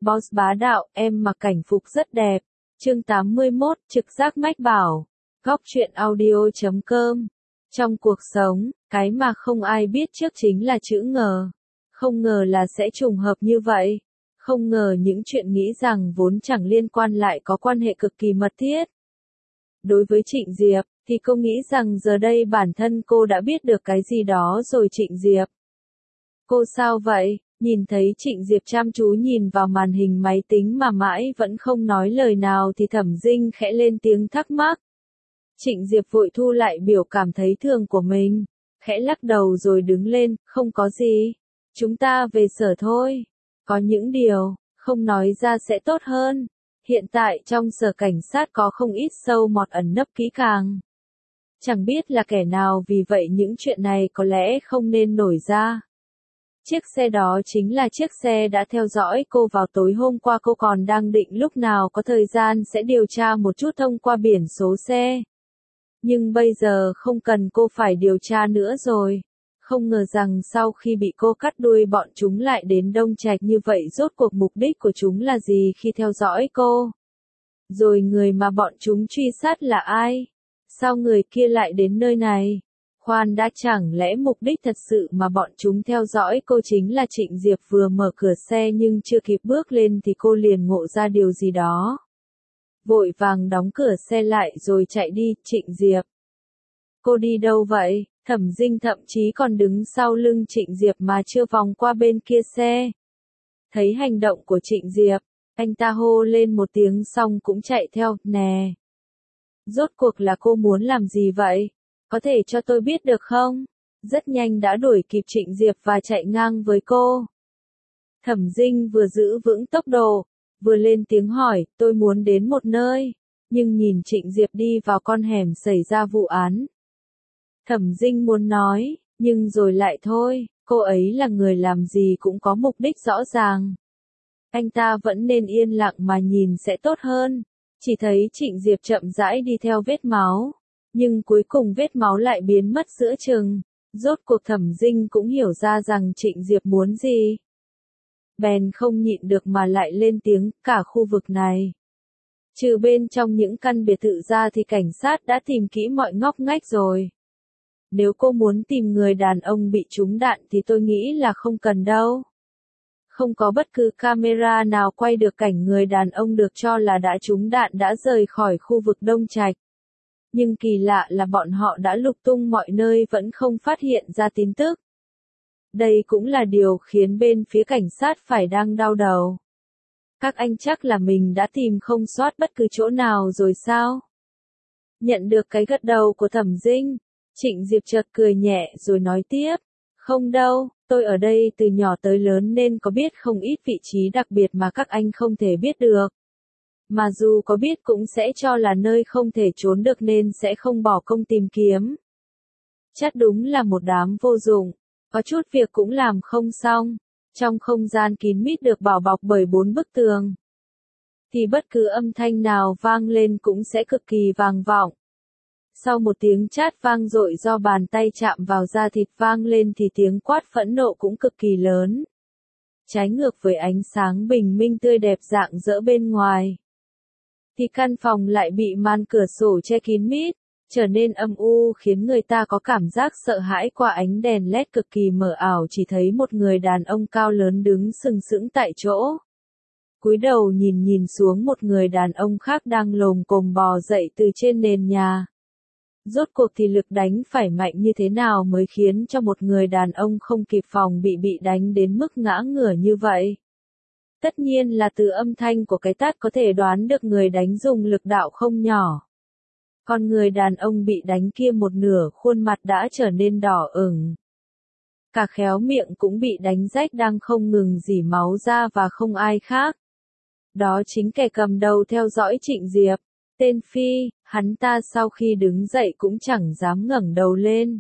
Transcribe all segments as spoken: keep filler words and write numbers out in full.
Boss bá đạo, em mặc cảnh phục rất đẹp. Chương tám mươi mốt, trực giác mách bảo. Góc truyện audio chấm com. Trong cuộc sống, cái mà không ai biết trước chính là chữ ngờ. Không ngờ là sẽ trùng hợp như vậy. Không ngờ những chuyện nghĩ rằng vốn chẳng liên quan lại có quan hệ cực kỳ mật thiết. Đối với Trịnh Diệp, thì cô nghĩ rằng giờ đây bản thân cô đã biết được cái gì đó rồi. Trịnh Diệp. Cô sao vậy? Nhìn thấy Trịnh Diệp chăm chú nhìn vào màn hình máy tính mà mãi vẫn không nói lời nào thì Thẩm Dinh khẽ lên tiếng thắc mắc. Trịnh Diệp vội thu lại biểu cảm thấy thường của mình, khẽ lắc đầu rồi đứng lên, không có gì. Chúng ta về sở thôi. Có những điều, không nói ra sẽ tốt hơn. Hiện tại trong sở cảnh sát có không ít sâu mọt ẩn nấp kỹ càng. Chẳng biết là kẻ nào, vì vậy những chuyện này có lẽ không nên nổi ra. Chiếc xe đó chính là chiếc xe đã theo dõi cô vào tối hôm qua. Cô còn đang định lúc nào có thời gian sẽ điều tra một chút thông qua biển số xe. Nhưng bây giờ không cần cô phải điều tra nữa rồi. Không ngờ rằng sau khi bị cô cắt đuôi bọn chúng lại đến Đông Trạch như vậy. Rốt cuộc mục đích của chúng là gì khi theo dõi cô? Rồi người mà bọn chúng truy sát là ai? Sao người kia lại đến nơi này? Khoan đã, chẳng lẽ mục đích thật sự mà bọn chúng theo dõi cô chính là Trịnh Diệp? Vừa mở cửa xe nhưng chưa kịp bước lên thì cô liền ngộ ra điều gì đó. Vội vàng đóng cửa xe lại rồi chạy đi. Trịnh Diệp. Cô đi đâu vậy? Thẩm Dinh thậm chí còn đứng sau lưng Trịnh Diệp mà chưa vòng qua bên kia xe. Thấy hành động của Trịnh Diệp, anh ta hô lên một tiếng xong cũng chạy theo. Nè! Rốt cuộc là cô muốn làm gì vậy? Có thể cho tôi biết được không? Rất nhanh đã đuổi kịp Trịnh Diệp và chạy ngang với cô. Thẩm Dinh vừa giữ vững tốc độ, vừa lên tiếng hỏi, tôi muốn đến một nơi. Nhưng nhìn Trịnh Diệp đi vào con hẻm xảy ra vụ án. Thẩm Dinh muốn nói, nhưng rồi lại thôi, cô ấy là người làm gì cũng có mục đích rõ ràng. Anh ta vẫn nên yên lặng mà nhìn sẽ tốt hơn. Chỉ thấy Trịnh Diệp chậm rãi đi theo vết máu. Nhưng cuối cùng vết máu lại biến mất giữa chừng. Rốt cuộc Thẩm Dinh cũng hiểu ra rằng Trịnh Diệp muốn gì. Bèn không nhịn được mà lại lên tiếng, cả khu vực này. Trừ bên trong những căn biệt thự ra thì cảnh sát đã tìm kỹ mọi ngóc ngách rồi. Nếu cô muốn tìm người đàn ông bị trúng đạn thì tôi nghĩ là không cần đâu. Không có bất cứ camera nào quay được cảnh người đàn ông được cho là đã trúng đạn đã rời khỏi khu vực Đông Trạch. Nhưng kỳ lạ là bọn họ đã lục tung mọi nơi vẫn không phát hiện ra tin tức. Đây cũng là điều khiến bên phía cảnh sát phải đang đau đầu. Các anh chắc là mình đã tìm không sót bất cứ chỗ nào rồi sao? Nhận được cái gật đầu của Thẩm Dinh, Trịnh Diệp chợt cười nhẹ rồi nói tiếp. Không đâu, tôi ở đây từ nhỏ tới lớn nên có biết không ít vị trí đặc biệt mà các anh không thể biết được. Mà dù có biết cũng sẽ cho là nơi không thể trốn được nên sẽ không bỏ công tìm kiếm. Chắc đúng là một đám vô dụng, có chút việc cũng làm không xong. Trong không gian kín mít được bảo bọc bởi bốn bức tường, thì bất cứ âm thanh nào vang lên cũng sẽ cực kỳ vang vọng. Sau một tiếng chát vang dội do bàn tay chạm vào da thịt vang lên thì tiếng quát phẫn nộ cũng cực kỳ lớn. Trái ngược với ánh sáng bình minh tươi đẹp rạng rỡ bên ngoài, thì căn phòng lại bị màn cửa sổ che kín mít, trở nên âm u khiến người ta có cảm giác sợ hãi. Qua ánh đèn led cực kỳ mờ ảo chỉ thấy một người đàn ông cao lớn đứng sừng sững tại chỗ. Cúi đầu nhìn nhìn xuống một người đàn ông khác đang lồm cồm bò dậy từ trên nền nhà. Rốt cuộc thì lực đánh phải mạnh như thế nào mới khiến cho một người đàn ông không kịp phòng bị bị đánh đến mức ngã ngửa như vậy? Tất nhiên là từ âm thanh của cái tát có thể đoán được người đánh dùng lực đạo không nhỏ. Còn người đàn ông bị đánh kia một nửa khuôn mặt đã trở nên đỏ ửng. Cả khéo miệng cũng bị đánh rách đang không ngừng rỉ máu ra và không ai khác. Đó chính kẻ cầm đầu theo dõi Trịnh Diệp. Tên Phi, hắn ta sau khi đứng dậy cũng chẳng dám ngẩng đầu lên.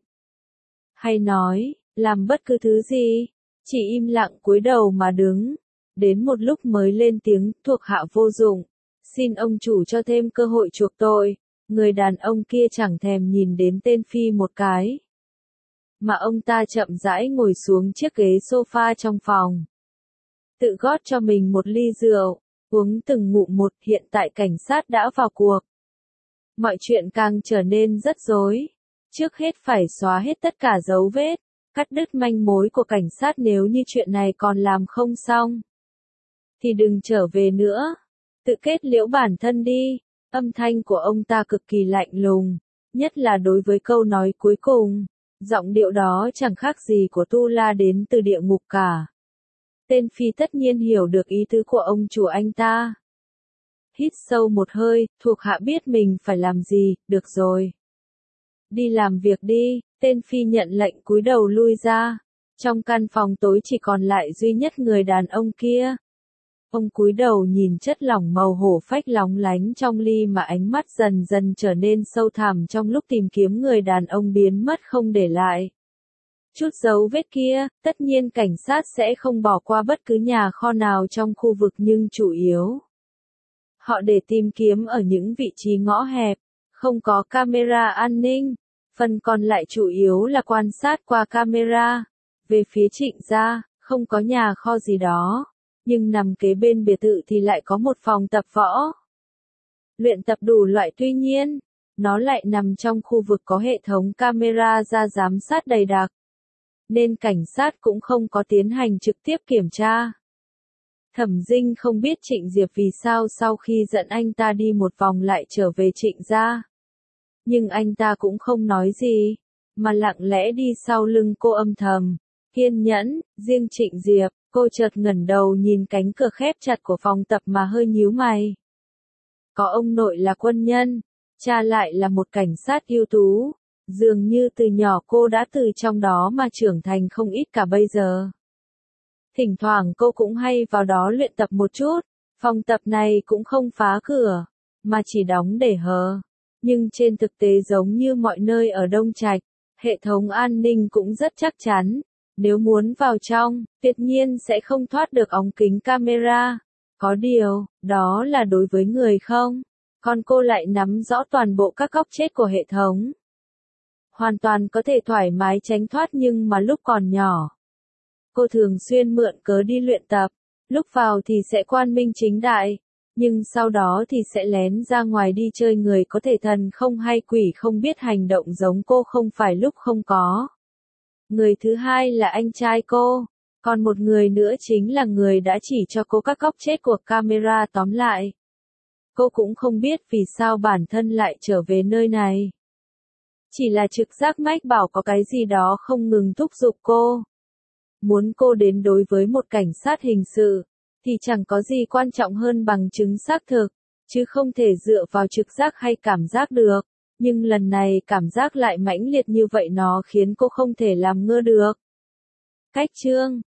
Hay nói, làm bất cứ thứ gì, chỉ im lặng cúi đầu mà đứng. Đến một lúc mới lên tiếng, thuộc hạ vô dụng. Xin ông chủ cho thêm cơ hội chuộc tội. Người đàn ông kia chẳng thèm nhìn đến tên Phi một cái. Mà ông ta chậm rãi ngồi xuống chiếc ghế sofa trong phòng. tự gót cho mình một ly rượu, uống từng ngụm một. Hiện tại cảnh sát đã vào cuộc. Mọi chuyện càng trở nên rất rối. Trước hết phải xóa hết tất cả dấu vết, cắt đứt manh mối của cảnh sát. Nếu như chuyện này còn làm không xong, thì đừng trở về nữa. Tự kết liễu bản thân đi. Âm thanh của ông ta cực kỳ lạnh lùng, nhất là đối với câu nói cuối cùng. Giọng điệu đó chẳng khác gì của tu la đến từ địa ngục cả. Tên Phi tất nhiên hiểu được ý tứ của ông chủ anh ta. Hít sâu một hơi, thuộc hạ biết mình phải làm gì. Được rồi. Đi làm việc đi. Tên Phi nhận lệnh cúi đầu lui ra. Trong căn phòng tối chỉ còn lại duy nhất người đàn ông kia. Ông cúi đầu nhìn chất lỏng màu hổ phách lóng lánh trong ly mà ánh mắt dần dần trở nên sâu thẳm trong lúc tìm kiếm người đàn ông biến mất không để lại chút dấu vết kia. Tất nhiên cảnh sát sẽ không bỏ qua bất cứ nhà kho nào trong khu vực, nhưng chủ yếu họ để tìm kiếm ở những vị trí ngõ hẹp, không có camera an ninh. Phần còn lại chủ yếu là quan sát qua camera. Về phía Trịnh gia, không có nhà kho gì đó, nhưng nằm kế bên biệt thự thì lại có một phòng tập võ. Luyện tập đủ loại, tuy nhiên, nó lại nằm trong khu vực có hệ thống camera ra giám sát đầy đặc, nên cảnh sát cũng không có tiến hành trực tiếp kiểm tra. Thẩm Dinh không biết Trịnh Diệp vì sao sau khi dẫn anh ta đi một vòng lại trở về Trịnh gia. Nhưng anh ta cũng không nói gì, mà lặng lẽ đi sau lưng cô âm thầm, kiên nhẫn. Riêng Trịnh Diệp, cô chợt ngẩng đầu nhìn cánh cửa khép chặt của phòng tập mà hơi nhíu mày. Có ông nội là quân nhân, cha lại là một cảnh sát ưu tú, dường như từ nhỏ cô đã từ trong đó mà trưởng thành không ít cả bây giờ. Thỉnh thoảng cô cũng hay vào đó luyện tập một chút. Phòng tập này cũng không phá cửa, mà chỉ đóng để hờ. Nhưng trên thực tế giống như mọi nơi ở Đông Trạch, hệ thống an ninh cũng rất chắc chắn. Nếu muốn vào trong, tuyệt nhiên sẽ không thoát được ống kính camera. Có điều, đó là đối với người không. Còn cô lại nắm rõ toàn bộ các góc chết của hệ thống. Hoàn toàn có thể thoải mái tránh thoát, nhưng mà lúc còn nhỏ, cô thường xuyên mượn cớ đi luyện tập. Lúc vào thì sẽ quang minh chính đại, nhưng sau đó thì sẽ lén ra ngoài đi chơi. Người có thể thần không hay quỷ không biết hành động giống cô không phải lúc không có. Người thứ hai là anh trai cô, còn một người nữa chính là người đã chỉ cho cô các góc chết của camera. Tóm lại, cô cũng không biết vì sao bản thân lại trở về nơi này. Chỉ là trực giác mách bảo có cái gì đó không ngừng thúc giục cô. Muốn cô đến đối với một cảnh sát hình sự, thì chẳng có gì quan trọng hơn bằng chứng xác thực, chứ không thể dựa vào trực giác hay cảm giác được. Nhưng lần này cảm giác lại mãnh liệt như vậy, nó khiến cô không thể làm ngơ được. Cách chương